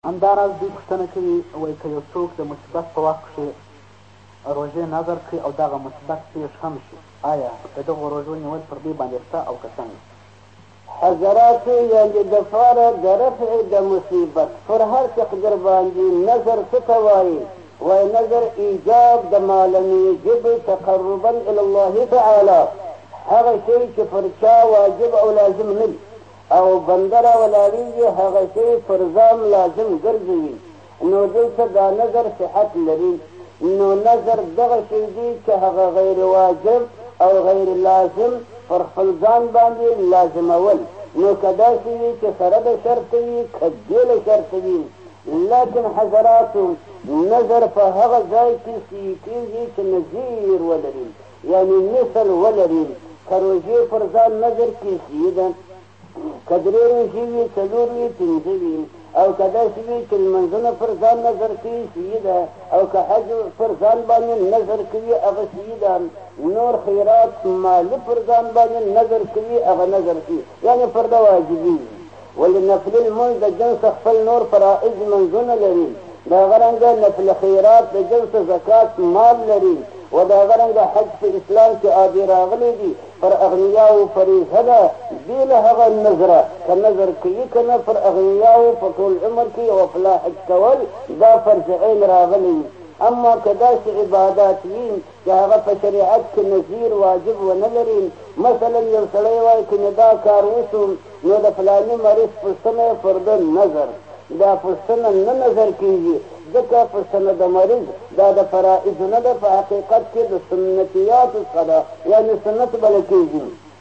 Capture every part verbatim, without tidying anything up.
همداراز دوی پوښتنه کوي وایي که یو څوک د مصیبت په وخت کښې روژې نظر کړي او دغه مصیبت پېښ هم شي آیا د دغو روژو نیول پر دوی باندې شته او که څنګه؟ حضراتو یعنې د پاره د رفع د مصیبت پر هر تقدیر باندې نظر څه ته وایي؟ وایي نظر ایجاب د ما لم یجب تقربا الی الله تعالی، هغه شی چې پر چا واجب او لازم نه وي او بنده را ولاړېږي هغه شی پر ځان لازم ګرځوي، نو دلته دا نظر صحت لري. نو نظر دغه شی دی چې هغه غیر واجب او غیر لازم پر خپل ځان باندې لازمول، نو که داسې وي چې سره د شرط وي که بې له شرط وي. لیکن حضراتو نظر په هغه ځای کې صحیح کېږي چې نظیر ولري، یعنې مثل ولري. که روژې پر ځان نظر کې صحیح ده، که درې روژې وي څلور وي پنځه وي، او که داسې وي چې لمنځونه پر ځان نظر کوي صحیح ده، او که حج پر ځان باندې نظر کوي هغه صحیح ده. نور خیرات مالي پر ځان باندې نظر کوي هغه نظر کوي، یعنې فرده واجبي وي. ولې نفل لمونځ د جنس خپل نور فرائض منځونه لري، دغه رنګه نفل خیرات د جنس زکات مال لري، و دغه رنګه حج په اسلام کې عادي راغلی دي، پر اغنیاو فریضه ده بې له هغه نظره، که نظر کوي که نه پر اغنیاو په ټول عمر کې یو فلا حج کول دا فرض عین راغلی. اما که داسې عبادات وي چې هغه په شریعت کې نظیر واجب ونه لري، مثلا یو سړی وایي که مې دا کار وشو نو د فلاني مریض پوښتنه یې پر ده نظر، دا پوښتنه نه نظر کېږي، ځکه پوښتنه د مریض دا د فرائض نه ده، په حقیقت کې د سنتیاتو څخه ده، یعنې سنت بله کېږي.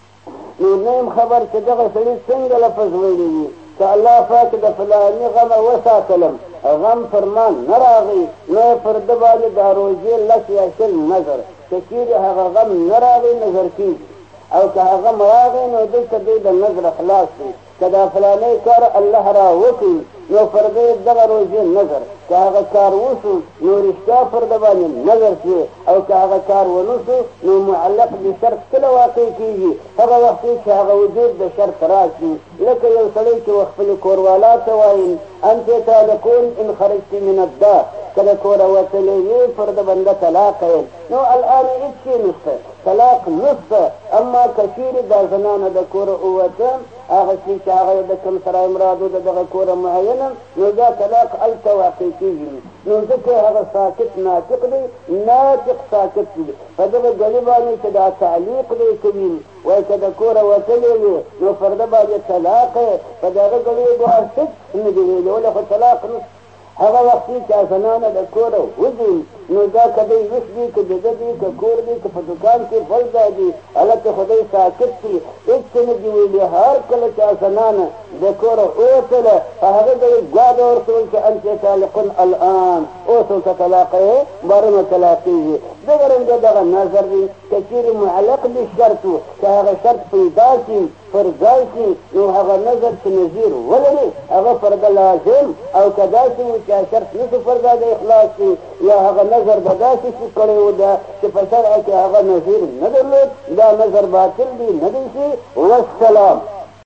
نو نه یم خبر چې دغه سړي څنګه لفظ ویلی وي چې الله پاک د فلاني غمه وساتلم، غم فرمان نه راغی، نو یې پر ده باندې دا روژې لس یا شل نظر، که چیرې هغه غم نه راغی نظر کېږي، او که هغه غم راغی نو دلته دی د نظر خلاص دی. که دا فلانی کار الله را وکړي نو پر ده دغه روژې نظر، که هغه کار وشو نو رښتیا پر ده باندې نظر شي، او که هغه کار ونه شو نو معلق د شرط کله واقع کېږي؟ هغه وخت چې هغه وجود د شرط راشي. لکه یو سړی چې خپلې کوروالا ته وایي انت طالقون ان خرجت من الدار، کله کوره وتلی وي پر ده بنده طلاق یې، نو الان هېڅ شی نشته، طلاق نشته. اما که چیرې دا زنانه د کوره ووته هغه شي چې هغه د کوم سره امرادو د دغه کوره معینه، نو دا طلاق هلته واقع کېږي. نو ځکه هغه ساکت ناطق دی، ناطق ساکت دی، په دغه ګړي باندې چې دا تعلیق دی کوي، وایي که د کوره وتلی وي نو پر ده باندې طلاق یې، په دغه ګړي به هېڅ نه دي ویلي، ولې خو طلاق نشته. هغه وخت چې زنانه د کوره وځي نو دا که دی ویښ دي که بېده دي که کور دي که په دوکان کې بل ځای دي، هلته خو دی ساکت دي، هېڅ څه نه دي ویلي. هر کله چې زنانه د کوره ووتله په هغه ځای ګواډه ورته ویل چې انت طالقون الان، اوس ورته طلاق یې بارونه طلاقېږي. دغه رنګه دغه نظر دی، که چیرې معلق د شرط و که هغه شرط پیدا شي پر ځای شي نو هغه نظر چې نظیر ولري هغه پر ده لازم، او که داسې و چې شرط نشو پر ځای د اخلاص شي یا هغه نظر به داسې شي کړی و ده چې په شرع کې هغه نظیر نه درلود، دا نظر باطل دی نه دی شي. والسلام.